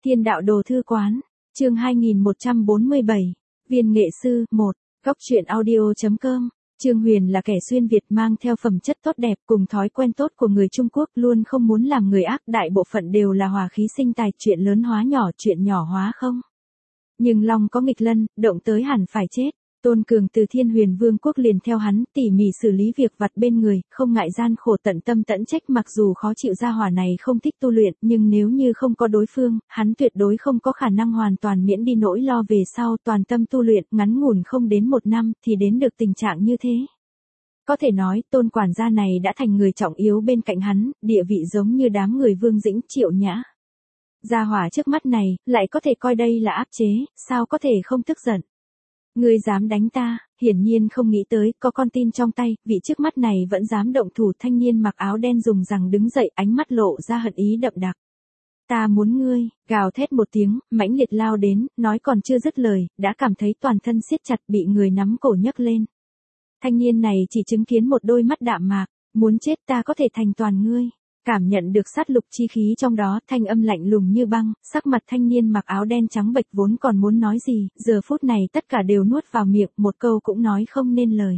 Thiên đạo đồ thư quán, chương 2147, viên nghệ sư, 1, góc truyện audio.com. Trương Huyền là kẻ xuyên Việt mang theo phẩm chất tốt đẹp cùng thói quen tốt của người Trung Quốc, luôn không muốn làm người ác, đại bộ phận đều là hòa khí sinh tài, chuyện lớn hóa nhỏ, chuyện nhỏ hóa không. Nhưng lòng có nghịch lân, động tới hẳn phải chết. Tôn Cường từ Thiên Huyền Vương quốc liền theo hắn, tỉ mỉ xử lý việc vặt bên người, không ngại gian khổ tận tâm tận trách, mặc dù khó chịu gia hỏa này không thích tu luyện, nhưng nếu như không có đối phương, hắn tuyệt đối không có khả năng hoàn toàn miễn đi nỗi lo về sau, toàn tâm tu luyện, ngắn ngủn không đến 1 năm, thì đến được tình trạng như thế. Có thể nói, Tôn quản gia này đã thành người trọng yếu bên cạnh hắn, địa vị giống như đám người Vương Dĩnh, Triệu Nhã. Gia hỏa trước mắt này, lại có thể coi đây là áp chế, sao có thể không tức giận. Ngươi dám đánh ta, hiển nhiên không nghĩ tới, có con tin trong tay, vị trước mắt này vẫn dám động thủ. Thanh niên mặc áo đen dùng rằng đứng dậy, ánh mắt lộ ra hận ý đậm đặc. Ta muốn ngươi, gào thét một tiếng, mãnh liệt lao đến, nói còn chưa dứt lời, đã cảm thấy toàn thân siết chặt, bị người nắm cổ nhấc lên. Thanh niên này chỉ chứng kiến một đôi mắt đạm mạc, muốn chết ta có thể thành toàn ngươi. Cảm nhận được sát lục chi khí trong đó, thanh âm lạnh lùng như băng, sắc mặt thanh niên mặc áo đen trắng bệch vốn còn muốn nói gì, giờ phút này tất cả đều nuốt vào miệng, một câu cũng nói không nên lời.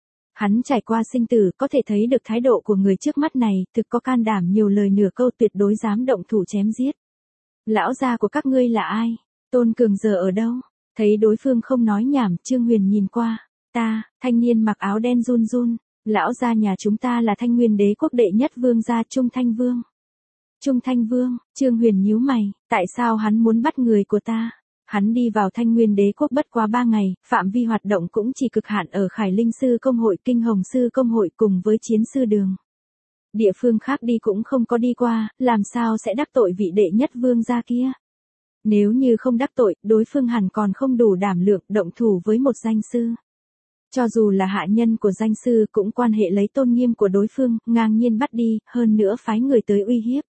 Hắn trải qua sinh tử, có thể thấy được thái độ của người trước mắt này, thực có can đảm nhiều lời nửa câu, tuyệt đối dám động thủ chém giết. Lão gia của các ngươi là ai? Tôn Cường giờ ở đâu? Thấy đối phương không nói nhảm, Trương Huyền nhìn qua. Ta, thanh niên mặc áo đen run run. Lão gia nhà chúng ta là Thanh Nguyên Đế quốc đệ nhất vương gia Trung Thanh Vương. Trung Thanh Vương, Trương Huyền nhíu mày, tại sao hắn muốn bắt người của ta? Hắn đi vào Thanh Nguyên Đế quốc bất quá 3 ngày, phạm vi hoạt động cũng chỉ cực hạn ở Khải Linh Sư Công hội, Kinh Hồng Sư Công hội cùng với Chiến Sư Đường. Địa phương khác đi cũng không có đi qua, làm sao sẽ đắc tội vị đệ nhất vương gia kia? Nếu như không đắc tội, đối phương hẳn còn không đủ đảm lượng động thủ với một danh sư. Cho dù là hạ nhân của danh sư cũng quan hệ lấy tôn nghiêm của đối phương, ngang nhiên bắt đi, hơn nữa phái người tới uy hiếp.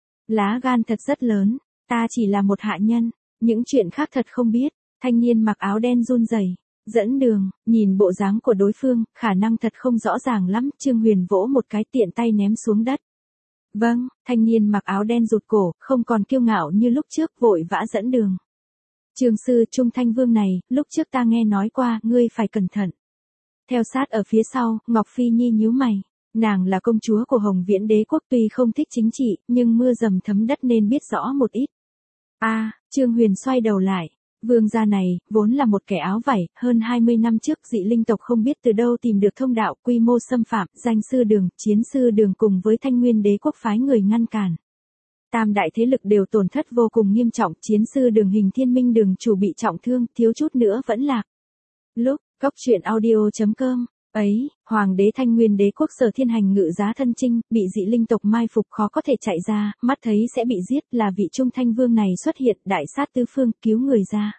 Lá gan thật rất lớn, ta chỉ là một hạ nhân, những chuyện khác thật không biết. Thanh niên mặc áo đen run rẩy, dẫn đường, nhìn bộ dáng của đối phương, khả năng thật không rõ ràng lắm. Trương Huyền vỗ một cái tiện tay ném xuống đất. Vâng, thanh niên mặc áo đen rụt cổ, không còn kiêu ngạo như lúc trước, vội vã dẫn đường. Trường sư Trung Thanh Vương này, lúc trước ta nghe nói qua, ngươi phải cẩn thận. Theo sát ở phía sau, Ngọc Phi Nhi nhíu mày. Nàng là công chúa của Hồng Viễn Đế quốc, tuy không thích chính trị, nhưng mưa dầm thấm đất nên biết rõ một ít. Trương Huyền xoay đầu lại. Vương gia này, vốn là một kẻ áo vải, hơn 20 năm trước dị linh tộc không biết từ đâu tìm được thông đạo, quy mô xâm phạm, danh sư đường, chiến sư đường cùng với Thanh Nguyên Đế quốc phái người ngăn cản. Tam đại thế lực đều tổn thất vô cùng nghiêm trọng, chiến sư đường Hình Thiên Minh đường chủ bị trọng thương, thiếu chút nữa vẫn lạc. Lúc góc truyện audio.com, ấy, Hoàng đế Thanh Nguyên Đế quốc Sở Thiên Hành ngự giá thân chinh, bị dị linh tộc mai phục khó có thể chạy ra, mắt thấy sẽ bị giết, là vị Trung Thanh Vương này xuất hiện, đại sát tứ phương, cứu người ra.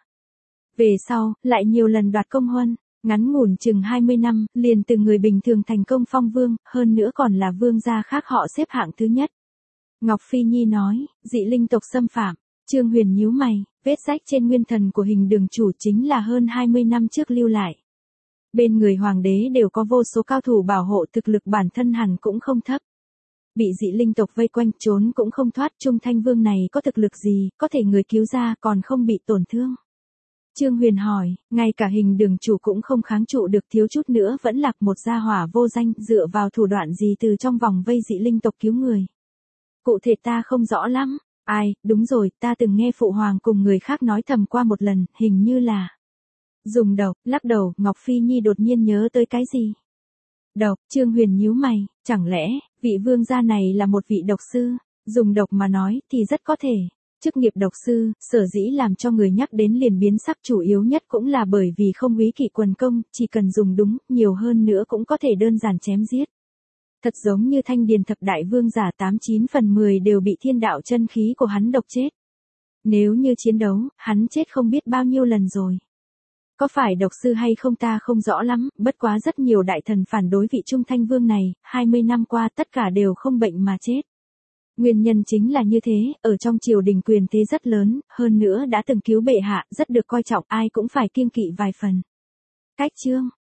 Về sau, lại nhiều lần đoạt công huân, ngắn ngủn chừng 20 năm, liền từ người bình thường thành công phong vương, hơn nữa còn là vương gia khác họ xếp hạng thứ nhất. Ngọc Phi Nhi nói, dị linh tộc xâm phạm. Trương Huyền nhíu mày, vết rách trên nguyên thần của Hình đường chủ chính là hơn 20 năm trước lưu lại. Bên người hoàng đế đều có vô số cao thủ bảo hộ, thực lực bản thân hẳn cũng không thấp. Bị dị linh tộc vây quanh, trốn cũng không thoát. Trung Thanh Vương này có thực lực gì, có thể người cứu ra còn không bị tổn thương? Trương Huyền hỏi, ngay cả Hình đường chủ cũng không kháng trụ được, thiếu chút nữa vẫn lạc, một gia hỏa vô danh, dựa vào thủ đoạn gì từ trong vòng vây dị linh tộc cứu người? Cụ thể ta không rõ lắm. Đúng rồi, ta từng nghe phụ hoàng cùng người khác nói thầm qua một lần, hình như là dùng độc. Lắc đầu, Ngọc Phi Nhi đột nhiên nhớ tới cái gì. Độc, Trương Huyền nhíu mày, chẳng lẽ, vị vương gia này là một vị độc sư? Dùng độc mà nói, thì rất có thể. Chức nghiệp độc sư, sở dĩ làm cho người nhắc đến liền biến sắc, chủ yếu nhất cũng là bởi vì không úy kỵ quần công, chỉ cần dùng đúng, nhiều hơn nữa cũng có thể đơn giản chém giết. Thật giống như Thanh Điền thập đại vương giả 89 phần 10 đều bị thiên đạo chân khí của hắn độc chết. Nếu như chiến đấu, hắn chết không biết bao nhiêu lần rồi. Có phải độc sư hay không ta không rõ lắm, bất quá rất nhiều đại thần phản đối vị Trung Thanh Vương này, 20 năm qua tất cả đều không bệnh mà chết. Nguyên nhân chính là như thế, ở trong triều đình quyền thế rất lớn, hơn nữa đã từng cứu bệ hạ, rất được coi trọng, ai cũng phải kiêng kỵ vài phần. Cách chương